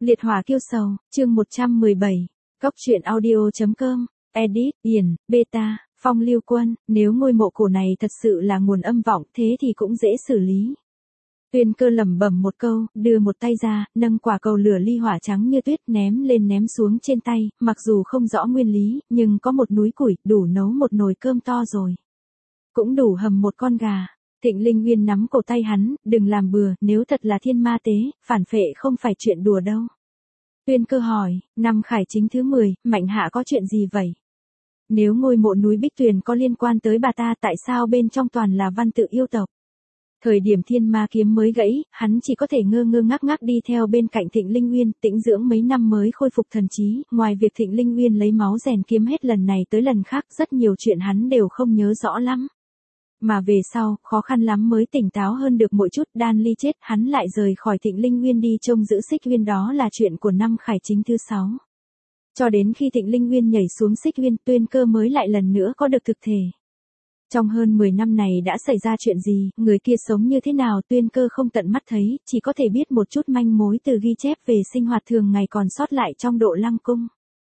Liệt hỏa kiêu sầu, chương 117. Cốc truyện audio.com. Edit, Điền, Beta, Phong Lưu Quân. Nếu ngôi mộ cổ này thật sự là nguồn âm vọng thế thì cũng dễ xử lý. Tuyên Cơ lẩm bẩm một câu, đưa một tay ra, nâng quả cầu lửa ly hỏa trắng như tuyết ném lên ném xuống trên tay, mặc dù không rõ nguyên lý, nhưng có một núi củi, đủ nấu một nồi cơm to rồi. Cũng đủ hầm một con gà. Thịnh Linh Nguyên nắm cổ tay hắn, đừng làm bừa, nếu thật là thiên ma tế, phản phệ không phải chuyện đùa đâu. Tuyên Cơ hỏi, năm khải chính thứ 10, Mạnh Hạ có chuyện gì vậy? Nếu ngôi mộ núi Bích Tuyền có liên quan tới bà ta tại sao bên trong toàn là văn tự yêu tộc? Thời điểm thiên ma kiếm mới gãy, hắn chỉ có thể ngơ ngơ ngác ngác đi theo bên cạnh Thịnh Linh Nguyên, tĩnh dưỡng mấy năm mới khôi phục thần trí, ngoài việc Thịnh Linh Nguyên lấy máu rèn kiếm hết lần này tới lần khác, rất nhiều chuyện hắn đều không nhớ rõ lắm. Mà về sau, khó khăn lắm mới tỉnh táo hơn được một chút, Đan Ly chết, hắn lại rời khỏi Thịnh Linh Nguyên đi trông giữ Xích Uyên, đó là chuyện của năm khải chính thứ 6. Cho đến khi Thịnh Linh Nguyên nhảy xuống Xích Uyên, Tuyên Cơ mới lại lần nữa có được thực thể. Trong hơn 10 năm này đã xảy ra chuyện gì, người kia sống như thế nào, Tuyên Cơ không tận mắt thấy, chỉ có thể biết một chút manh mối từ ghi chép về sinh hoạt thường ngày còn sót lại trong Độ Lăng Cung.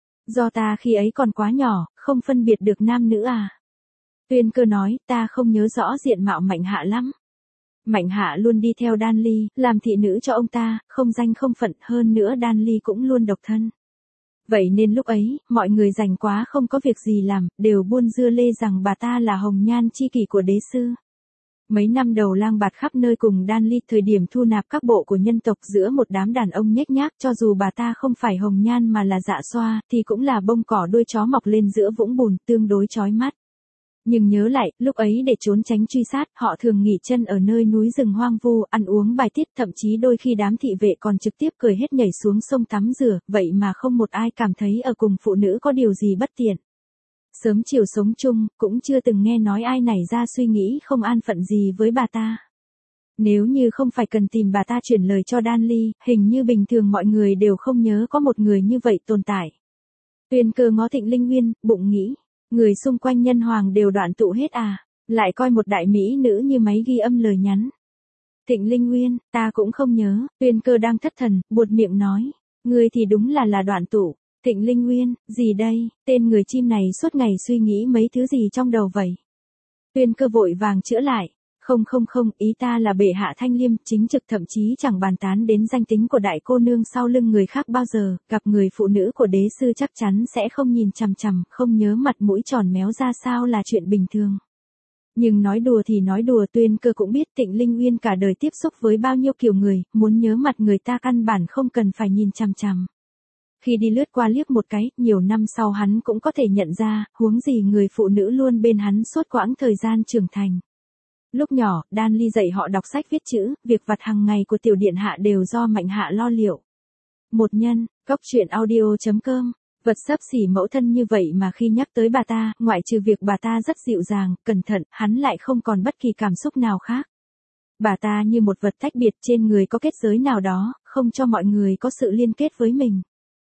Do ta khi ấy còn quá nhỏ, không phân biệt được nam nữ à. Tuyên Cơ nói, ta không nhớ rõ diện mạo Mạnh Hạ lắm. Mạnh Hạ luôn đi theo Đan Ly, làm thị nữ cho ông ta, không danh không phận, hơn nữa Đan Ly cũng luôn độc thân. Vậy nên lúc ấy, mọi người rảnh quá không có việc gì làm, đều buôn dưa lê rằng bà ta là hồng nhan chi kỷ của đế sư. Mấy năm đầu lang bạt khắp nơi cùng Đan Ly, thời điểm thu nạp các bộ của nhân tộc giữa một đám đàn ông nhếch nhác, cho dù bà ta không phải hồng nhan mà là dạ xoa, thì cũng là bông cỏ đuôi chó mọc lên giữa vũng bùn, tương đối chói mắt. Nhưng nhớ lại, lúc ấy để trốn tránh truy sát, họ thường nghỉ chân ở nơi núi rừng hoang vu, ăn uống bài tiết, thậm chí đôi khi đám thị vệ còn trực tiếp cười hết nhảy xuống sông tắm rửa, vậy mà không một ai cảm thấy ở cùng phụ nữ có điều gì bất tiện. Sớm chiều sống chung, cũng chưa từng nghe nói ai nảy ra suy nghĩ không an phận gì với bà ta. Nếu như không phải cần tìm bà ta chuyển lời cho Đan Ly, hình như bình thường mọi người đều không nhớ có một người như vậy tồn tại. Tuyên Cơ ngó Thịnh Linh Nguyên, bụng nghĩ. Người xung quanh nhân hoàng đều đoạn tụ hết à, lại coi một đại mỹ nữ như máy ghi âm lời nhắn. Thịnh Linh Nguyên, ta cũng không nhớ, Tuyên Cơ đang thất thần, buột miệng nói, ngươi thì đúng là đoạn tụ. Thịnh Linh Nguyên, gì đây, tên người chim này suốt ngày suy nghĩ mấy thứ gì trong đầu vậy? Tuyên Cơ vội vàng chữa lại, không, ý ta là bệ hạ thanh liêm, chính trực, thậm chí chẳng bàn tán đến danh tính của đại cô nương sau lưng người khác bao giờ, gặp người phụ nữ của đế sư chắc chắn sẽ không nhìn chằm chằm, không nhớ mặt mũi tròn méo ra sao là chuyện bình thường. Nhưng nói đùa thì nói đùa, Tuyên Cơ cũng biết Thịnh Linh Nguyên cả đời tiếp xúc với bao nhiêu kiểu người, muốn nhớ mặt người ta căn bản không cần phải nhìn chằm chằm. Khi đi lướt qua liếc một cái, nhiều năm sau hắn cũng có thể nhận ra, huống gì người phụ nữ luôn bên hắn suốt quãng thời gian trưởng thành. Lúc nhỏ, Đan Ly dạy họ đọc sách viết chữ, việc vặt hàng ngày của tiểu điện hạ đều do Mạnh Hạ lo liệu. Một nhân, Cốc truyện audio.com, vật xấp xỉ mẫu thân như vậy mà khi nhắc tới bà ta, ngoại trừ việc bà ta rất dịu dàng, cẩn thận, hắn lại không còn bất kỳ cảm xúc nào khác. Bà ta như một vật tách biệt, trên người có kết giới nào đó, không cho mọi người có sự liên kết với mình.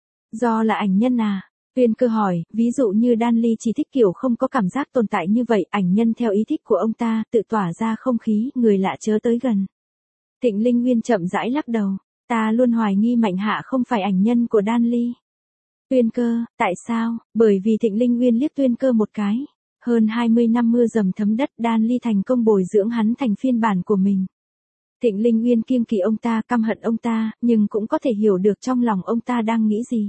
Do là ảnh nhân à? Tuyên Cơ hỏi, ví dụ như Đan Ly chỉ thích kiểu không có cảm giác tồn tại như vậy, ảnh nhân theo ý thích của ông ta, tự tỏa ra không khí, người lạ chớ tới gần. Thịnh Linh Nguyên chậm rãi lắc đầu, ta luôn hoài nghi Mạnh Hạ không phải ảnh nhân của Đan Ly. Tuyên Cơ, tại sao? Bởi vì Thịnh Linh Nguyên liếc Tuyên Cơ một cái. Hơn 20 năm mưa dầm thấm đất, Đan Ly thành công bồi dưỡng hắn thành phiên bản của mình. Thịnh Linh Nguyên kiêng kỵ ông ta, căm hận ông ta, nhưng cũng có thể hiểu được trong lòng ông ta đang nghĩ gì.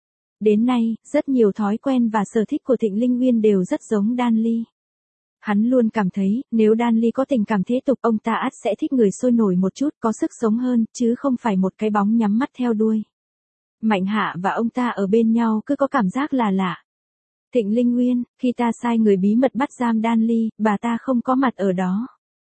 Đến nay, rất nhiều thói quen và sở thích của Thịnh Linh Nguyên đều rất giống Đan Ly. Hắn luôn cảm thấy, nếu Đan Ly có tình cảm thế tục, ông ta ắt sẽ thích người sôi nổi một chút, có sức sống hơn, chứ không phải một cái bóng nhắm mắt theo đuôi. Mạnh Hạ và ông ta ở bên nhau cứ có cảm giác là lạ. Thịnh Linh Nguyên, khi ta sai người bí mật bắt giam Đan Ly, bà ta không có mặt ở đó.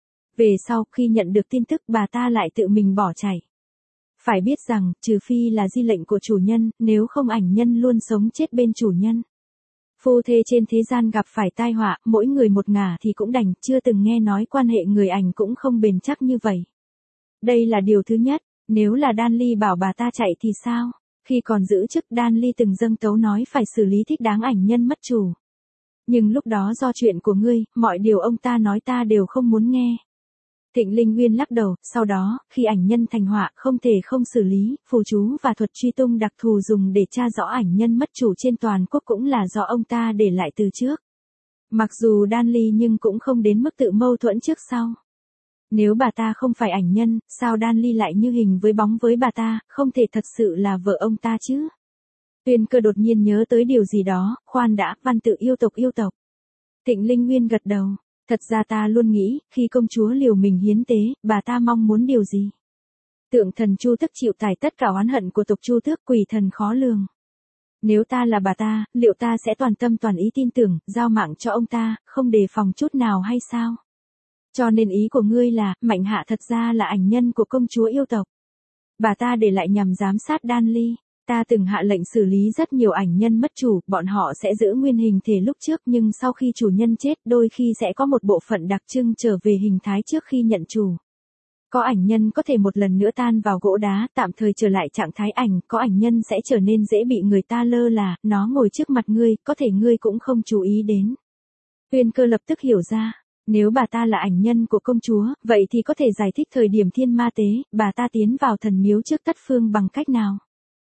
Về sau, khi nhận được tin tức, bà ta lại tự mình bỏ chạy. Phải biết rằng, trừ phi là di lệnh của chủ nhân, nếu không ảnh nhân luôn sống chết bên chủ nhân. Phu thê trên thế gian gặp phải tai họa, mỗi người một ngả thì cũng đành, chưa từng nghe nói quan hệ người ảnh cũng không bền chắc như vậy. Đây là điều thứ nhất, nếu là Đan Ly bảo bà ta chạy thì sao? Khi còn giữ chức, Đan Ly từng dâng tấu nói phải xử lý thích đáng ảnh nhân mất chủ. Nhưng lúc đó do chuyện của ngươi, mọi điều ông ta nói ta đều không muốn nghe. Thịnh Linh Nguyên lắc đầu, sau đó, khi ảnh nhân thành họa không thể không xử lý, phù chú và thuật truy tung đặc thù dùng để tra rõ ảnh nhân mất chủ trên toàn quốc cũng là do ông ta để lại từ trước. Mặc dù đan ly nhưng cũng không đến mức tự mâu thuẫn trước sau. Nếu bà ta không phải ảnh nhân, sao đan ly lại như hình với bóng với bà ta, không thể thật sự là vợ ông ta chứ? Tuyên Cơ đột nhiên nhớ tới điều gì đó, khoan đã, văn tự yêu tộc yêu tộc. Thịnh Linh Nguyên gật đầu. Thật ra ta luôn nghĩ, khi công chúa liều mình hiến tế, bà ta mong muốn điều gì? Tượng thần Chu Tước chịu tải tất cả oán hận của tộc Chu Tước, quỷ thần khó lường. Nếu ta là bà ta, liệu ta sẽ toàn tâm toàn ý tin tưởng, giao mạng cho ông ta, không đề phòng chút nào hay sao? Cho nên ý của ngươi là, Mạnh Hạ thật ra là ảnh nhân của công chúa yêu tộc. Bà ta để lại nhằm giám sát đan ly. Ta từng hạ lệnh xử lý rất nhiều ảnh nhân mất chủ, bọn họ sẽ giữ nguyên hình thể lúc trước nhưng sau khi chủ nhân chết đôi khi sẽ có một bộ phận đặc trưng trở về hình thái trước khi nhận chủ. Có ảnh nhân có thể một lần nữa tan vào gỗ đá, tạm thời trở lại trạng thái ảnh, có ảnh nhân sẽ trở nên dễ bị người ta lơ là, nó ngồi trước mặt ngươi, có thể ngươi cũng không chú ý đến. Tuyên Cơ lập tức hiểu ra, nếu bà ta là ảnh nhân của công chúa, vậy thì có thể giải thích thời điểm thiên ma tế, bà ta tiến vào thần miếu trước Tất Phương bằng cách nào?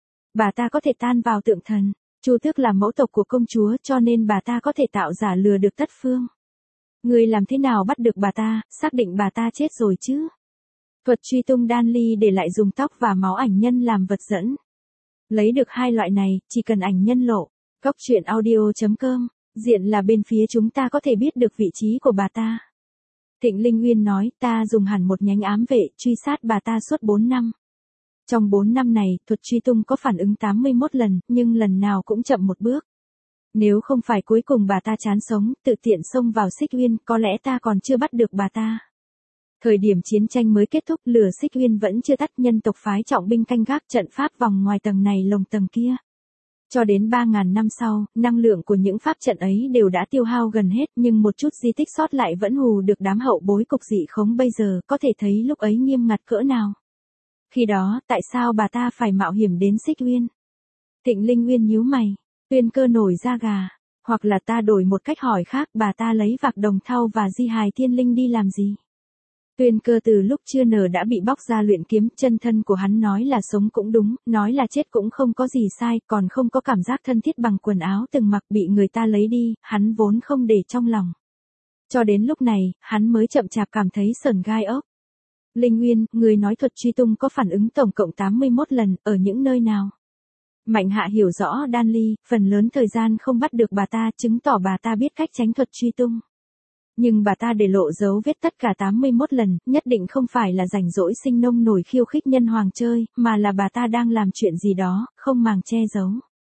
Bà ta có thể tan vào tượng thần, Chu Tước là mẫu tộc của công chúa cho nên bà ta có thể tạo giả lừa được Tất Phương. Người làm thế nào bắt được bà ta, xác định bà ta chết rồi chứ? Thuật truy tung đan ly để lại dùng tóc và máu ảnh nhân làm vật dẫn. Lấy được hai loại này, chỉ cần ảnh nhân lộ. Góc truyện audio.com, diện là bên phía chúng ta có thể biết được vị trí của bà ta. Thịnh Linh Nguyên nói, ta dùng hẳn một nhánh ám vệ, truy sát bà ta suốt 4 năm. Trong 4 năm này, thuật truy tung có phản ứng 81 lần, nhưng lần nào cũng chậm một bước. Nếu không phải cuối cùng bà ta chán sống, tự tiện xông vào Xích Uyên, có lẽ ta còn chưa bắt được bà ta. Thời điểm chiến tranh mới kết thúc, lửa Xích Uyên vẫn chưa tắt, nhân tộc phái trọng binh canh gác trận pháp vòng ngoài tầng này lồng tầng kia. Cho đến 3.000 năm sau, năng lượng của những pháp trận ấy đều đã tiêu hao gần hết, nhưng một chút di tích sót lại vẫn hù được đám hậu bối cục dị khống bây giờ, có thể thấy lúc ấy nghiêm ngặt cỡ nào. Khi đó, tại sao bà ta phải mạo hiểm đến Xích Uyên? Thịnh Linh Nguyên nhíu mày, Tuyên Cơ nổi da gà. Hoặc là ta đổi một cách hỏi khác, bà ta lấy Vạc Đồng Thau và Di Hài Thiên Linh đi làm gì? Tuyên Cơ từ lúc chưa nở đã bị bóc ra luyện kiếm, chân thân của hắn nói là sống cũng đúng, nói là chết cũng không có gì sai, còn không có cảm giác thân thiết bằng quần áo từng mặc bị người ta lấy đi, hắn vốn không để trong lòng. Cho đến lúc này, hắn mới chậm chạp cảm thấy sởn gai ốc. Linh Nguyên, người nói thuật truy tung có phản ứng tổng cộng 81 lần, ở những nơi nào? Mạnh Hạ hiểu rõ đan ly, phần lớn thời gian không bắt được bà ta, chứng tỏ bà ta biết cách tránh thuật truy tung. Nhưng bà ta để lộ dấu vết tất cả 81 lần, nhất định không phải là rảnh rỗi sinh nông nổi khiêu khích nhân hoàng chơi, mà là bà ta đang làm chuyện gì đó, không màng che giấu.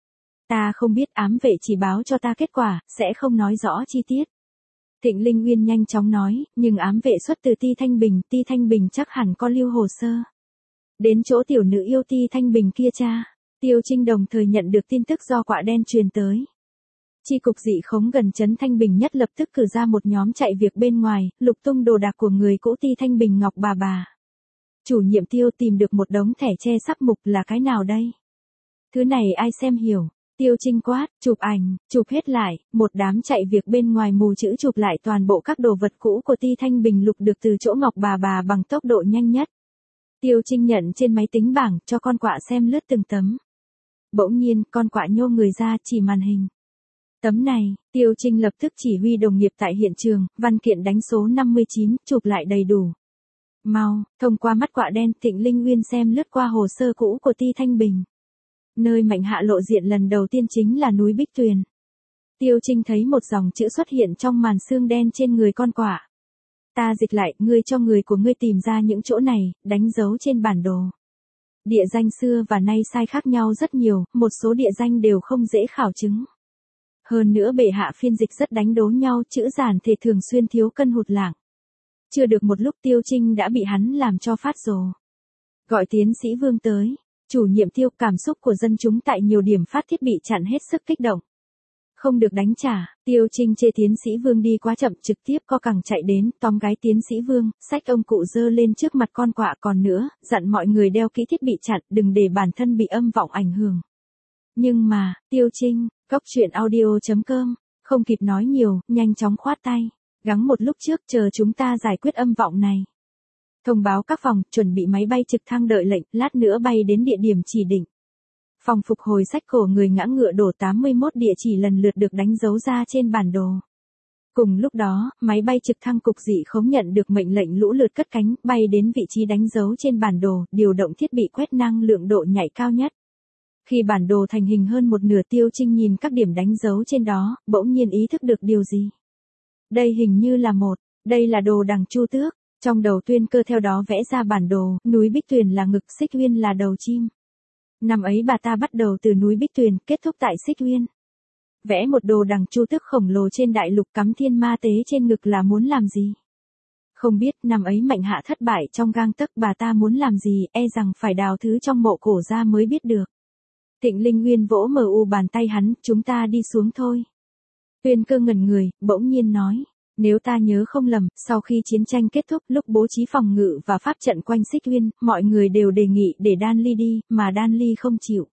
Ta không biết, ám vệ chỉ báo cho ta kết quả, sẽ không nói rõ chi tiết. Thịnh Linh Nguyên nhanh chóng nói, nhưng ám vệ xuất từ Ti Thanh Bình chắc hẳn có lưu hồ sơ. Đến chỗ tiểu nữ yêu Ti Thanh Bình kia cha, Tiêu Trinh đồng thời nhận được tin tức do quạ đen truyền tới. Chi cục dị khống gần trấn Thanh Bình nhất lập tức cử ra một nhóm chạy việc bên ngoài, lục tung đồ đạc của người cũ Ti Thanh Bình Ngọc bà. Chủ nhiệm Tiêu tìm được một đống thẻ che sắp mục, là cái nào đây? Thứ này ai xem hiểu? Tiêu Trinh quát, chụp ảnh, chụp hết lại, một đám chạy việc bên ngoài mù chữ chụp lại toàn bộ các đồ vật cũ của Ti Thanh Bình lục được từ chỗ Ngọc bà bằng tốc độ nhanh nhất. Tiêu Trinh nhận trên máy tính bảng, cho con quạ xem lướt từng tấm. Bỗng nhiên, con quạ nhô người ra, chỉ màn hình. Tấm này, Tiêu Trinh lập tức chỉ huy đồng nghiệp tại hiện trường, văn kiện đánh số 59, chụp lại đầy đủ. Mau, thông qua mắt quạ đen, Thịnh Linh Nguyên xem lướt qua hồ sơ cũ của Ti Thanh Bình. Nơi Mạnh Hạ lộ diện lần đầu tiên chính là núi Bích Tuyền. Tiêu Trinh thấy một dòng chữ xuất hiện trong màn xương đen trên người con quạ. Ta dịch lại, ngươi cho người của ngươi tìm ra những chỗ này, đánh dấu trên bản đồ. Địa danh xưa và nay sai khác nhau rất nhiều, một số địa danh đều không dễ khảo chứng. Hơn nữa bệ hạ phiên dịch rất đánh đố nhau, chữ giản thể thường xuyên thiếu cân hụt lạng. Chưa được một lúc Tiêu Trinh đã bị hắn làm cho phát rồ. Gọi tiến sĩ Vương tới. Chủ nhiệm Tiêu, cảm xúc của dân chúng tại nhiều điểm phát thiết bị chặn hết sức kích động. Không được đánh trả, Tiêu Trinh chê tiến sĩ Vương đi quá chậm, trực tiếp co cẳng chạy đến, tóm gái tiến sĩ Vương, xách ông cụ dơ lên trước mặt con quạ, còn nữa, dặn mọi người đeo kỹ thiết bị chặn, đừng để bản thân bị âm vọng ảnh hưởng. Nhưng mà, Tiêu Trinh, góc truyện audio.com, không kịp nói nhiều, nhanh chóng khoát tay. Gắng một lúc trước, chờ chúng ta giải quyết âm vọng này. Thông báo các phòng, chuẩn bị máy bay trực thăng đợi lệnh, lát nữa bay đến địa điểm chỉ định. Phòng phục hồi sách cổ người ngã ngựa đổ 81 địa chỉ lần lượt được đánh dấu ra trên bản đồ. Cùng lúc đó, máy bay trực thăng cục dị khống nhận được mệnh lệnh lũ lượt cất cánh, bay đến vị trí đánh dấu trên bản đồ, điều động thiết bị quét năng lượng độ nhạy cao nhất. Khi bản đồ thành hình hơn một nửa, Tiêu Trinh nhìn các điểm đánh dấu trên đó, bỗng nhiên ý thức được điều gì. Đây hình như là đây là đồ đằng Chu Tước. Trong đầu Tuyên Cơ theo đó vẽ ra bản đồ, núi Bích Tuyền là ngực, Xích Uyên là đầu chim. Năm ấy bà ta bắt đầu từ núi Bích Tuyền, kết thúc tại Xích Uyên. Vẽ một đồ đằng Chu Tước khổng lồ trên đại lục, cắm thiên ma tế trên ngực là muốn làm gì? Không biết, năm ấy Mạnh Hạ thất bại trong gang tấc, bà ta muốn làm gì, e rằng phải đào thứ trong mộ cổ ra mới biết được. Thịnh Linh Nguyên vỗ bàn tay hắn, chúng ta đi xuống thôi. Tuyên Cơ ngẩn người, bỗng nhiên nói. Nếu ta nhớ không lầm, sau khi chiến tranh kết thúc, lúc bố trí phòng ngự và pháp trận quanh Xích Uyên, mọi người đều đề nghị để Đan Ly đi, mà Đan Ly không chịu.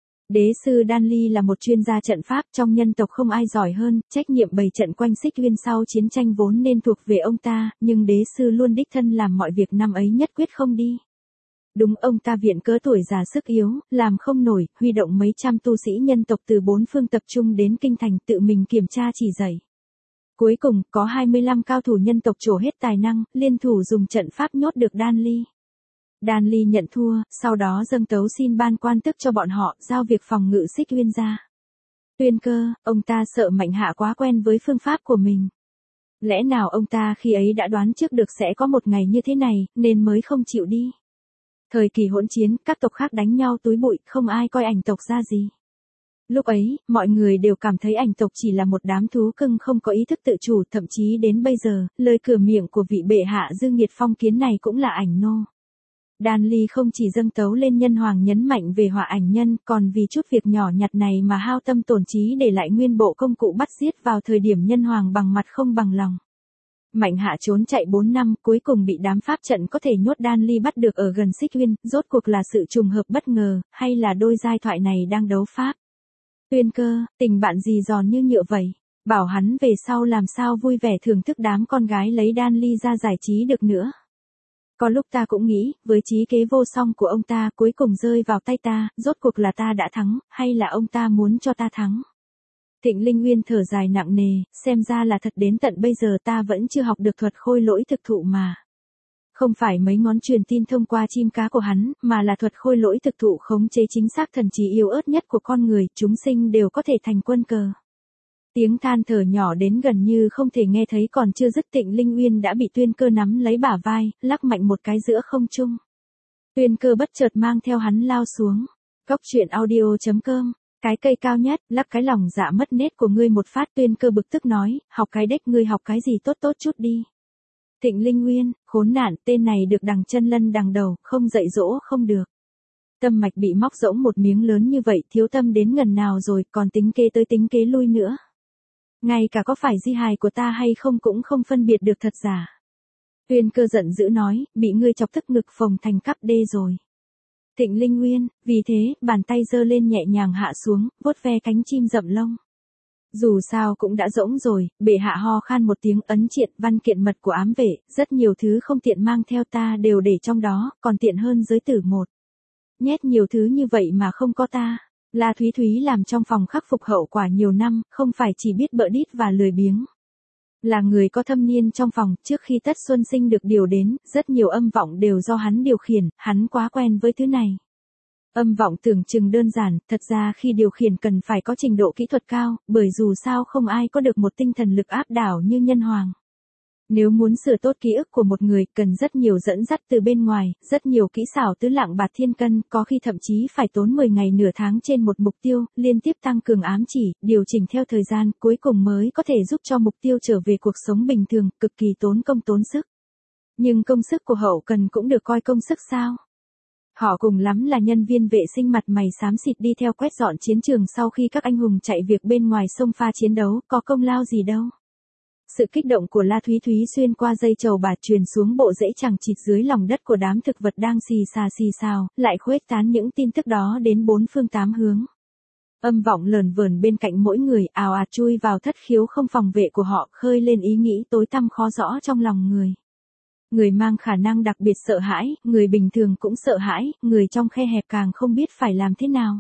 Đế sư Đan Ly là một chuyên gia trận pháp, trong nhân tộc không ai giỏi hơn, trách nhiệm bày trận quanh Xích Uyên sau chiến tranh vốn nên thuộc về ông ta, nhưng đế sư luôn đích thân làm mọi việc, năm ấy nhất quyết không đi. Đúng, ông ta viện cớ tuổi già sức yếu, làm không nổi, huy động mấy trăm tu sĩ nhân tộc từ bốn phương tập trung đến kinh thành, tự mình kiểm tra chỉ dạy. Cuối cùng, có 25 cao thủ nhân tộc trổ hết tài năng, liên thủ dùng trận pháp nhốt được Đan Ly. Đan Ly nhận thua, sau đó dâng tấu xin ban quan tước cho bọn họ, giao việc phòng ngự Xích Uyên ra. Tuyên Cơ, ông ta sợ Mạnh Hạ quá quen với phương pháp của mình. Lẽ nào ông ta khi ấy đã đoán trước được sẽ có một ngày như thế này, nên mới không chịu đi. Thời kỳ hỗn chiến, các tộc khác đánh nhau túi bụi, không ai coi ảnh tộc ra gì. Lúc ấy, mọi người đều cảm thấy ảnh tộc chỉ là một đám thú cưng không có ý thức tự chủ, thậm chí đến bây giờ, lời cửa miệng của vị bệ hạ Dương Nghiệt phong kiến này cũng là ảnh nô. Đan Ly không chỉ dâng tấu lên nhân hoàng nhấn mạnh về họa ảnh nhân, còn vì chút việc nhỏ nhặt này mà hao tâm tổn trí để lại nguyên bộ công cụ bắt giết vào thời điểm nhân hoàng bằng mặt không bằng lòng. Mạnh Hạ trốn chạy 4 năm, cuối cùng bị đám pháp trận có thể nhốt Đan Ly bắt được ở gần Xích Uyên, rốt cuộc là sự trùng hợp bất ngờ, hay là đôi giai thoại này đang đấu pháp? Tuyên Cơ, tình bạn gì giòn như nhựa vậy, bảo hắn về sau làm sao vui vẻ thưởng thức đám con gái lấy Đan Ly ra giải trí được nữa. Có lúc ta cũng nghĩ, với trí kế vô song của ông ta cuối cùng rơi vào tay ta, rốt cuộc là ta đã thắng, hay là ông ta muốn cho ta thắng. Thịnh Linh Nguyên thở dài nặng nề, xem ra là thật đến tận bây giờ ta vẫn chưa học được thuật khôi lỗi thực thụ mà. Không phải mấy ngón truyền tin thông qua chim cá của hắn, mà là thuật khôi lỗi thực thụ khống chế chính xác thần trí yếu ớt nhất của con người, chúng sinh đều có thể thành quân cờ. Tiếng than thở nhỏ đến gần như không thể nghe thấy, còn chưa dứt Thịnh Linh Nguyên đã bị Tuyên Cơ nắm lấy bả vai, lắc mạnh một cái giữa không trung. Tuyên Cơ bất chợt mang theo hắn lao xuống. Cóc truyện audio.com. Cái cây cao nhất, lắc cái lòng dạ mất nết của ngươi một phát. Tuyên Cơ bực tức nói, học cái đếch ngươi học cái gì tốt tốt chút đi. Thịnh Linh Nguyên, khốn nạn, tên này được đằng chân lân đằng đầu, không dạy dỗ không được. Tâm mạch bị móc rỗng một miếng lớn như vậy, thiếu tâm đến ngần nào rồi, còn tính kế tới tính kế lui nữa. Ngay cả có phải di hài của ta hay không cũng không phân biệt được thật giả. Tuyên Cơ giận dữ nói, bị ngươi chọc tức ngực phồng thành cắp đê rồi. Thịnh Linh Nguyên, vì thế, bàn tay giơ lên nhẹ nhàng hạ xuống, vuốt ve cánh chim rậm lông. Dù sao cũng đã rỗng rồi, bệ hạ ho khan một tiếng, ấn triện văn kiện mật của ám vệ, rất nhiều thứ không tiện mang theo ta đều để trong đó, còn tiện hơn giới tử một. Nhét nhiều thứ như vậy mà không có ta. La Thúy Thúy làm trong phòng khắc phục hậu quả nhiều năm, không phải chỉ biết bợ đít và lười biếng. Là người có thâm niên trong phòng, trước khi Tất Xuân Sinh được điều đến, rất nhiều âm vọng đều do hắn điều khiển, hắn quá quen với thứ này. Âm vọng tưởng chừng đơn giản, thật ra khi điều khiển cần phải có trình độ kỹ thuật cao, bởi dù sao không ai có được một tinh thần lực áp đảo như nhân hoàng. Nếu muốn sửa tốt ký ức của một người, cần rất nhiều dẫn dắt từ bên ngoài, rất nhiều kỹ xảo tứ lạng bạt thiên cân, có khi thậm chí phải tốn 10 ngày nửa tháng trên một mục tiêu, liên tiếp tăng cường ám chỉ, điều chỉnh theo thời gian, cuối cùng mới có thể giúp cho mục tiêu trở về cuộc sống bình thường, cực kỳ tốn công tốn sức. Nhưng công sức của hậu cần cũng được coi công sức sao? Họ cùng lắm là nhân viên vệ sinh mặt mày xám xịt đi theo quét dọn chiến trường sau khi các anh hùng chạy việc bên ngoài sông pha chiến đấu, có công lao gì đâu. Sự kích động của La Thúy Thúy xuyên qua dây trầu bạt truyền xuống bộ rễ chằng chịt dưới lòng đất của đám thực vật đang xì xào, lại khuếch tán những tin tức đó đến bốn phương tám hướng. Âm vọng lờn vờn bên cạnh mỗi người, ào ạt chui vào thất khiếu không phòng vệ của họ, khơi lên ý nghĩ tối tăm khó rõ trong lòng người. Người mang khả năng đặc biệt sợ hãi, người bình thường cũng sợ hãi, người trong khe hẹp càng không biết phải làm thế nào.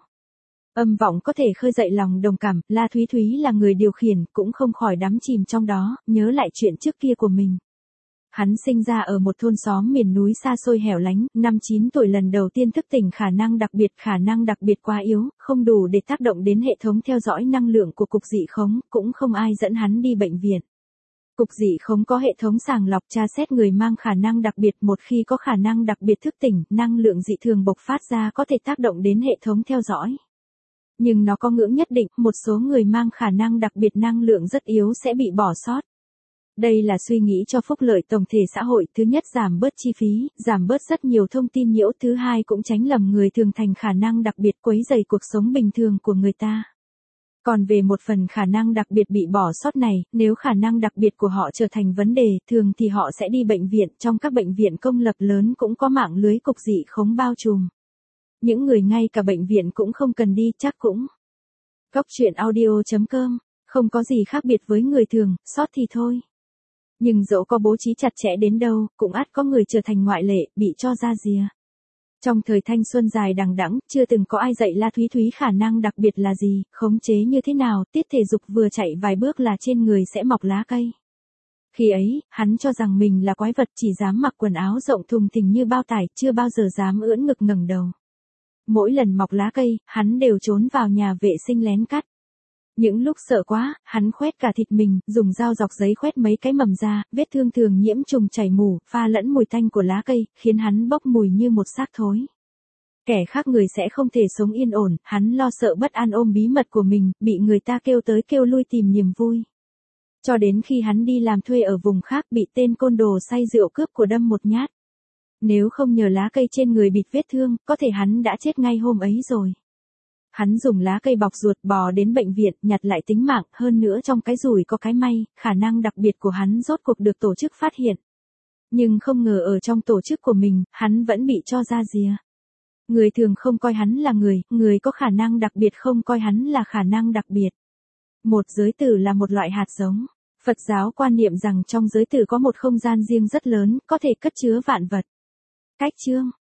Âm vọng có thể khơi dậy lòng đồng cảm, La Thúy Thúy là người điều khiển, cũng không khỏi đắm chìm trong đó, nhớ lại chuyện trước kia của mình. Hắn sinh ra ở một thôn xóm miền núi xa xôi hẻo lánh, năm 9 tuổi lần đầu tiên thức tỉnh khả năng đặc biệt quá yếu, không đủ để tác động đến hệ thống theo dõi năng lượng của cục dị khống, cũng không ai dẫn hắn đi bệnh viện. Cục dị khống có hệ thống sàng lọc tra xét người mang khả năng đặc biệt, một khi có khả năng đặc biệt thức tỉnh, năng lượng dị thường bộc phát ra có thể tác động đến hệ thống theo dõi. Nhưng nó có ngưỡng nhất định, một số người mang khả năng đặc biệt năng lượng rất yếu sẽ bị bỏ sót. Đây là suy nghĩ cho phúc lợi tổng thể xã hội, thứ nhất giảm bớt chi phí, giảm bớt rất nhiều thông tin nhiễu, thứ hai cũng tránh lầm người thường thành khả năng đặc biệt quấy rầy cuộc sống bình thường của người ta. Còn về một phần khả năng đặc biệt bị bỏ sót này, nếu khả năng đặc biệt của họ trở thành vấn đề, thường thì họ sẽ đi bệnh viện, trong các bệnh viện công lập lớn cũng có mạng lưới cục dị khống bao trùm. Những người ngay cả bệnh viện cũng không cần đi chắc cũng. Cóc truyện audio.com, không có gì khác biệt với người thường, sót thì thôi. Nhưng dẫu có bố trí chặt chẽ đến đâu, cũng ắt có người trở thành ngoại lệ, bị cho ra rìa. Trong thời thanh xuân dài đằng đẵng, chưa từng có ai dạy La Thúy Thúy khả năng đặc biệt là gì, khống chế như thế nào, tiết thể dục vừa chạy vài bước là trên người sẽ mọc lá cây. Khi ấy, hắn cho rằng mình là quái vật, chỉ dám mặc quần áo rộng thùng thình như bao tải, chưa bao giờ dám ưỡn ngực ngẩng đầu. Mỗi lần mọc lá cây, hắn đều trốn vào nhà vệ sinh lén cắt. Những lúc sợ quá, hắn khoét cả thịt mình, dùng dao dọc giấy khoét mấy cái mầm ra, vết thương thường nhiễm trùng chảy mủ, pha lẫn mùi tanh của lá cây, khiến hắn bốc mùi như một xác thối. Kẻ khác người sẽ không thể sống yên ổn, hắn lo sợ bất an ôm bí mật của mình, bị người ta kêu tới kêu lui tìm niềm vui. Cho đến khi hắn đi làm thuê ở vùng khác, bị tên côn đồ say rượu cướp của đâm một nhát. Nếu không nhờ lá cây trên người bịt vết thương, có thể hắn đã chết ngay hôm ấy rồi. Hắn dùng lá cây bọc ruột bò đến bệnh viện, nhặt lại tính mạng, hơn nữa trong cái rủi có cái may, khả năng đặc biệt của hắn rốt cuộc được tổ chức phát hiện. Nhưng không ngờ ở trong tổ chức của mình, hắn vẫn bị cho ra rìa. Người thường không coi hắn là người có khả năng đặc biệt không coi hắn là khả năng đặc biệt. Một giới tử là một loại hạt giống. Phật giáo quan niệm rằng trong giới tử có một không gian riêng rất lớn, có thể cất chứa vạn vật. Cách chương